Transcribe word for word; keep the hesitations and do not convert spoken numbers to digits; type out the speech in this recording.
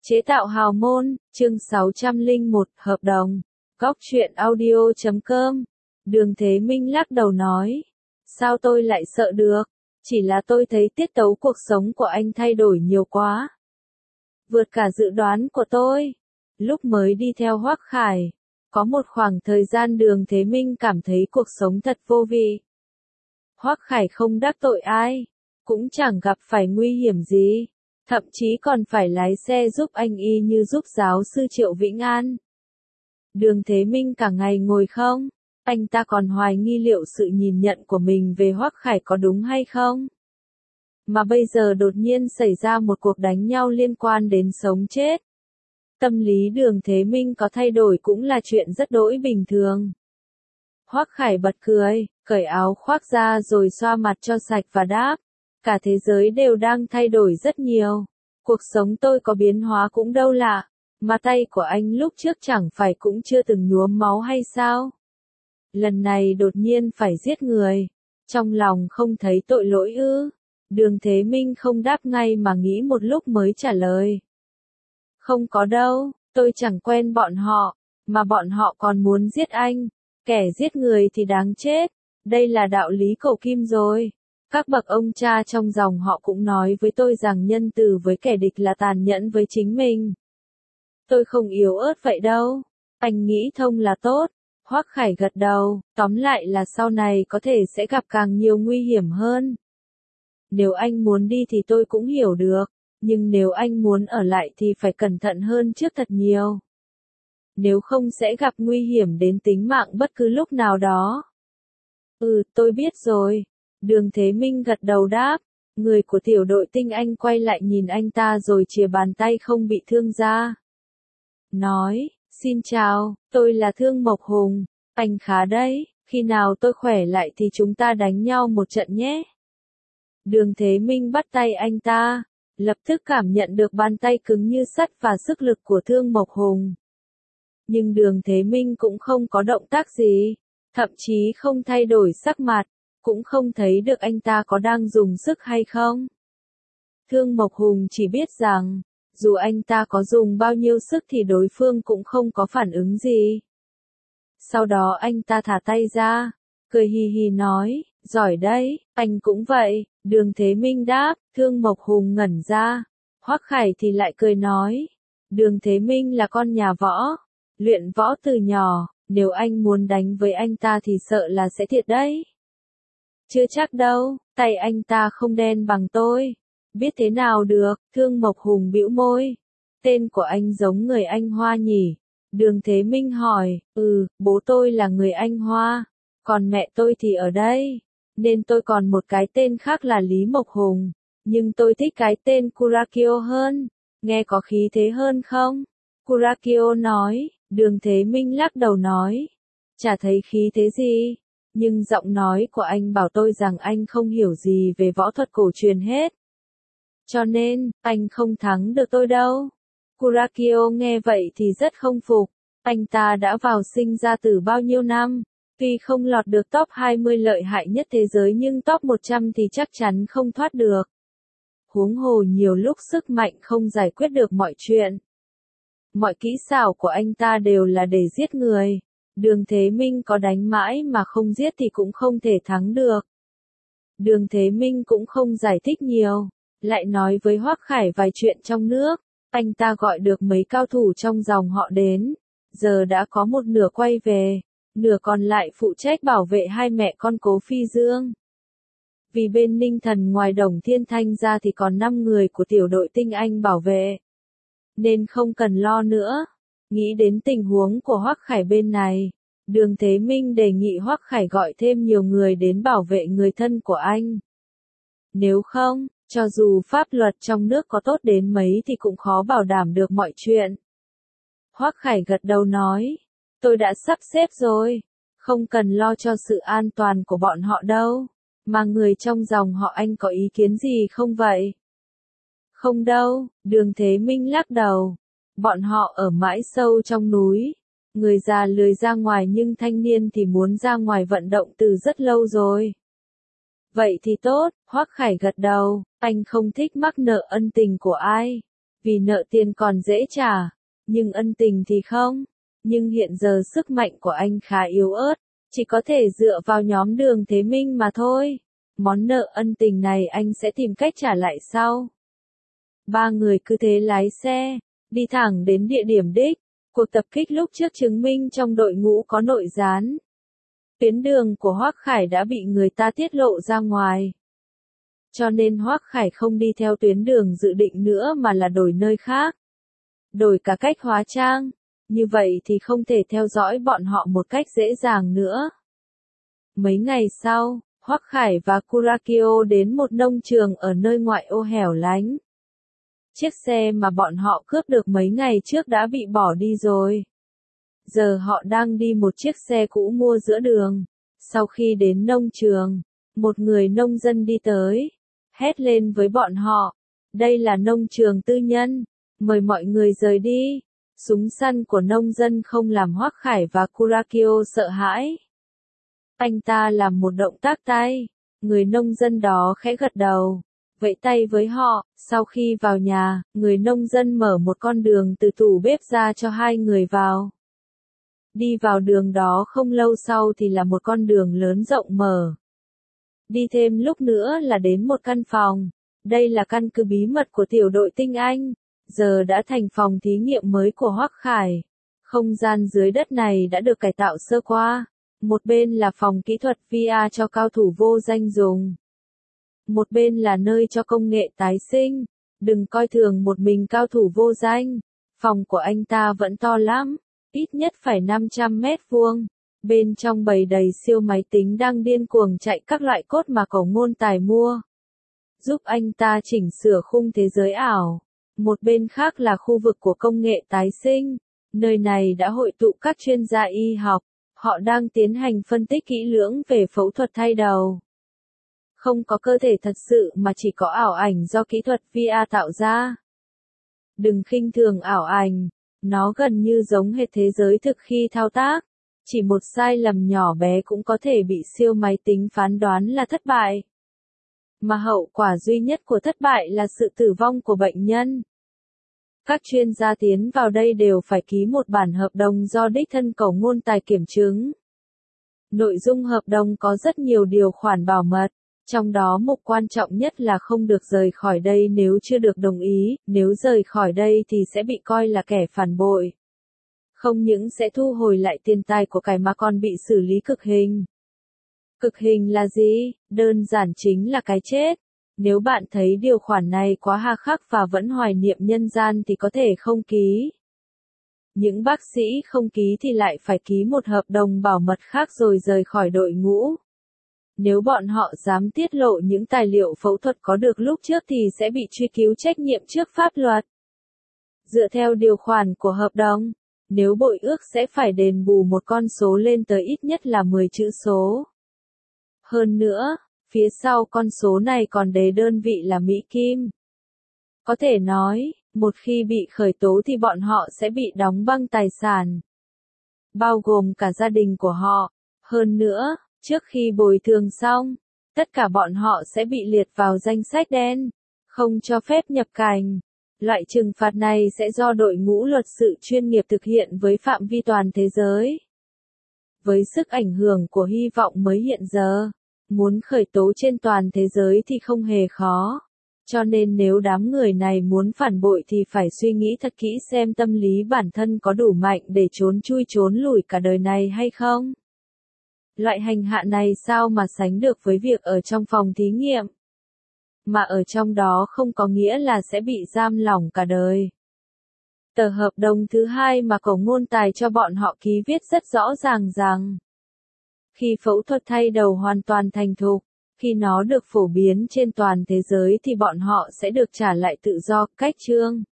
Chế tạo hào môn, chương sáu trăm lẻ một, hợp đồng. Góc truyện audio chấm com. Đường Thế Minh lắc đầu nói. Sao tôi lại sợ được? Chỉ là tôi thấy tiết tấu cuộc sống của anh thay đổi nhiều quá. Vượt cả dự đoán của tôi. Lúc mới đi theo Hoắc Khải, có một khoảng thời gian Đường Thế Minh cảm thấy cuộc sống thật vô vị. Hoắc Khải không đắc tội ai, cũng chẳng gặp phải nguy hiểm gì. Thậm chí còn phải lái xe giúp anh y như giúp giáo sư Triệu Vĩnh An. Đường Thế Minh cả ngày ngồi không, anh ta còn hoài nghi liệu sự nhìn nhận của mình về Hoắc Khải có đúng hay không. Mà bây giờ đột nhiên xảy ra một cuộc đánh nhau liên quan đến sống chết. Tâm lý Đường Thế Minh có thay đổi cũng là chuyện rất đỗi bình thường. Hoắc Khải bật cười, cởi áo khoác ra rồi xoa mặt cho sạch và đáp. Cả thế giới đều đang thay đổi rất nhiều. Cuộc sống tôi có biến hóa cũng đâu lạ. Mà tay của anh lúc trước chẳng phải cũng chưa từng nhuốm máu hay sao? Lần này đột nhiên phải giết người. Trong lòng không thấy tội lỗi ư? Đường Thế Minh không đáp ngay mà nghĩ một lúc mới trả lời. Không có đâu, tôi chẳng quen bọn họ. Mà bọn họ còn muốn giết anh. Kẻ giết người thì đáng chết. Đây là đạo lý cổ kim rồi. Các bậc ông cha trong dòng họ cũng nói với tôi rằng nhân từ với kẻ địch là tàn nhẫn với chính mình. Tôi không yếu ớt vậy đâu. Anh nghĩ thông là tốt. Hoắc Khải gật đầu, tóm lại là sau này có thể sẽ gặp càng nhiều nguy hiểm hơn. Nếu anh muốn đi thì tôi cũng hiểu được, nhưng nếu anh muốn ở lại thì phải cẩn thận hơn trước thật nhiều. Nếu không sẽ gặp nguy hiểm đến tính mạng bất cứ lúc nào đó. Ừ, tôi biết rồi. Đường Thế Minh gật đầu đáp, người của tiểu đội tinh anh quay lại nhìn anh ta rồi chìa bàn tay không bị thương ra. Nói, xin chào, tôi là Thương Mộc Hùng, anh khá đấy, khi nào tôi khỏe lại thì chúng ta đánh nhau một trận nhé. Đường Thế Minh bắt tay anh ta, lập tức cảm nhận được bàn tay cứng như sắt và sức lực của Thương Mộc Hùng. Nhưng Đường Thế Minh cũng không có động tác gì, thậm chí không thay đổi sắc mặt. Cũng không thấy được anh ta có đang dùng sức hay không. Thương Mộc Hùng chỉ biết rằng, dù anh ta có dùng bao nhiêu sức thì đối phương cũng không có phản ứng gì. Sau đó anh ta thả tay ra, cười hì hì nói, giỏi đấy, anh cũng vậy. Đường Thế Minh đáp, Thương Mộc Hùng ngẩn ra. Hoắc Khải thì lại cười nói, Đường Thế Minh là con nhà võ, luyện võ từ nhỏ, nếu anh muốn đánh với anh ta thì sợ là sẽ thiệt đấy. Chưa chắc đâu, tay anh ta không đen bằng tôi. Biết thế nào được, Thương Mộc Hùng bĩu môi. Tên của anh giống người Anh Hoa nhỉ? Đường Thế Minh hỏi, ừ, bố tôi là người Anh Hoa, còn mẹ tôi thì ở đây. Nên tôi còn một cái tên khác là Lý Mộc Hùng, nhưng tôi thích cái tên Kurakyo hơn. Nghe có khí thế hơn không? Kurakyo nói, Đường Thế Minh lắc đầu nói, chả thấy khí thế gì. Nhưng giọng nói của anh bảo tôi rằng anh không hiểu gì về võ thuật cổ truyền hết. Cho nên, anh không thắng được tôi đâu. Kurakyo nghe vậy thì rất không phục. Anh ta đã vào sinh ra tử bao nhiêu năm. Tuy không lọt được top hai mươi lợi hại nhất thế giới nhưng top một trăm thì chắc chắn không thoát được. Huống hồ nhiều lúc sức mạnh không giải quyết được mọi chuyện. Mọi kỹ xảo của anh ta đều là để giết người. Đường Thế Minh có đánh mãi mà không giết thì cũng không thể thắng được. Đường Thế Minh cũng không giải thích nhiều, lại nói với Hoắc Khải vài chuyện trong nước. Anh ta gọi được mấy cao thủ trong dòng họ đến, giờ đã có một nửa quay về, nửa còn lại phụ trách bảo vệ hai mẹ con Cố Phi Dương. Vì bên Ninh Thần ngoài Đồng Thiên Thanh ra thì còn năm người của tiểu đội tinh anh bảo vệ, nên không cần lo nữa. Nghĩ đến tình huống của Hoắc Khải bên này, Đường Thế Minh đề nghị Hoắc Khải gọi thêm nhiều người đến bảo vệ người thân của anh. Nếu không, cho dù pháp luật trong nước có tốt đến mấy thì cũng khó bảo đảm được mọi chuyện. Hoắc Khải gật đầu nói, tôi đã sắp xếp rồi, không cần lo cho sự an toàn của bọn họ đâu. Mà người trong dòng họ anh có ý kiến gì không vậy? Không đâu, Đường Thế Minh lắc đầu. Bọn họ ở mãi sâu trong núi. Người già lười ra ngoài nhưng thanh niên thì muốn ra ngoài vận động từ rất lâu rồi. Vậy thì tốt, Hoắc Khải gật đầu, anh không thích mắc nợ ân tình của ai. Vì nợ tiền còn dễ trả, nhưng ân tình thì không. Nhưng hiện giờ sức mạnh của anh khá yếu ớt, chỉ có thể dựa vào nhóm Đường Thế Minh mà thôi. Món nợ ân tình này anh sẽ tìm cách trả lại sau. Ba người cứ thế lái xe, đi thẳng đến địa điểm đích. Cuộc tập kích lúc trước chứng minh trong đội ngũ có nội gián. Tuyến đường của Hoắc Khải đã bị người ta tiết lộ ra ngoài. Cho nên Hoắc Khải không đi theo tuyến đường dự định nữa mà là đổi nơi khác. Đổi cả cách hóa trang. Như vậy thì không thể theo dõi bọn họ một cách dễ dàng nữa. Mấy ngày sau, Hoắc Khải và Kurakio đến một nông trường ở nơi ngoại ô hẻo lánh. Chiếc xe mà bọn họ cướp được mấy ngày trước đã bị bỏ đi rồi. Giờ họ đang đi một chiếc xe cũ mua giữa đường. Sau khi đến nông trường, một người nông dân đi tới, hét lên với bọn họ. Đây là nông trường tư nhân, mời mọi người rời đi. Súng săn của nông dân không làm Hoắc Khải và Kurakio sợ hãi. Anh ta làm một động tác tay, người nông dân đó khẽ gật đầu, vẫy tay với họ. Sau khi vào nhà, người nông dân mở một con đường từ tủ bếp ra cho hai người vào. Đi vào đường đó không lâu sau thì là một con đường lớn rộng mở. Đi thêm lúc nữa là đến một căn phòng. Đây là căn cứ bí mật của tiểu đội tinh Anh. Giờ đã thành phòng thí nghiệm mới của Hoắc Khải. Không gian dưới đất này đã được cải tạo sơ qua. Một bên là phòng kỹ thuật vê rờ cho cao thủ vô danh dùng. Một bên là nơi cho công nghệ tái sinh. Đừng coi thường một mình cao thủ vô danh. Phòng của anh ta vẫn to lắm. Ít nhất phải năm trăm mét vuông. Bên trong bày đầy siêu máy tính đang điên cuồng chạy các loại code mà Cổ Ngôn Tài mua. Giúp anh ta chỉnh sửa khung thế giới ảo. Một bên khác là khu vực của công nghệ tái sinh. Nơi này đã hội tụ các chuyên gia y học. Họ đang tiến hành phân tích kỹ lưỡng về phẫu thuật thay đầu. Không có cơ thể thật sự mà chỉ có ảo ảnh do kỹ thuật vê rờ tạo ra. Đừng khinh thường ảo ảnh. Nó gần như giống hệt thế giới thực khi thao tác. Chỉ một sai lầm nhỏ bé cũng có thể bị siêu máy tính phán đoán là thất bại. Mà hậu quả duy nhất của thất bại là sự tử vong của bệnh nhân. Các chuyên gia tiến vào đây đều phải ký một bản hợp đồng do đích thân Cổ Ngôn Tài kiểm chứng. Nội dung hợp đồng có rất nhiều điều khoản bảo mật, trong đó mục quan trọng nhất là không được rời khỏi đây nếu chưa được đồng ý, nếu rời khỏi đây thì sẽ bị coi là kẻ phản bội. Không những sẽ thu hồi lại tiền tài của cải mà còn bị xử lý cực hình. Cực hình là gì? Đơn giản chính là cái chết. Nếu bạn thấy điều khoản này quá hà khắc và vẫn hoài niệm nhân gian thì có thể không ký. Những bác sĩ không ký thì lại phải ký một hợp đồng bảo mật khác rồi rời khỏi đội ngũ. Nếu bọn họ dám tiết lộ những tài liệu phẫu thuật có được lúc trước thì sẽ bị truy cứu trách nhiệm trước pháp luật. Dựa theo điều khoản của hợp đồng, nếu bội ước sẽ phải đền bù một con số lên tới ít nhất là mười chữ số. Hơn nữa, phía sau con số này còn đề đơn vị là Mỹ Kim. Có thể nói, một khi bị khởi tố thì bọn họ sẽ bị đóng băng tài sản. Bao gồm cả gia đình của họ. Hơn nữa, trước khi bồi thường xong, tất cả bọn họ sẽ bị liệt vào danh sách đen, không cho phép nhập cảnh. Loại trừng phạt này sẽ do đội ngũ luật sự chuyên nghiệp thực hiện với phạm vi toàn thế giới. Với sức ảnh hưởng của hy vọng mới hiện giờ, muốn khởi tố trên toàn thế giới thì không hề khó. Cho nên nếu đám người này muốn phản bội thì phải suy nghĩ thật kỹ xem tâm lý bản thân có đủ mạnh để trốn chui trốn lủi cả đời này hay không. Loại hành hạ này sao mà sánh được với việc ở trong phòng thí nghiệm. Mà ở trong đó không có nghĩa là sẽ bị giam lỏng cả đời. Tờ hợp đồng thứ hai mà Cổ Ngôn Tài cho bọn họ ký viết rất rõ ràng rằng khi phẫu thuật thay đầu hoàn toàn thành thục, khi nó được phổ biến trên toàn thế giới thì bọn họ sẽ được trả lại tự do, cách chương.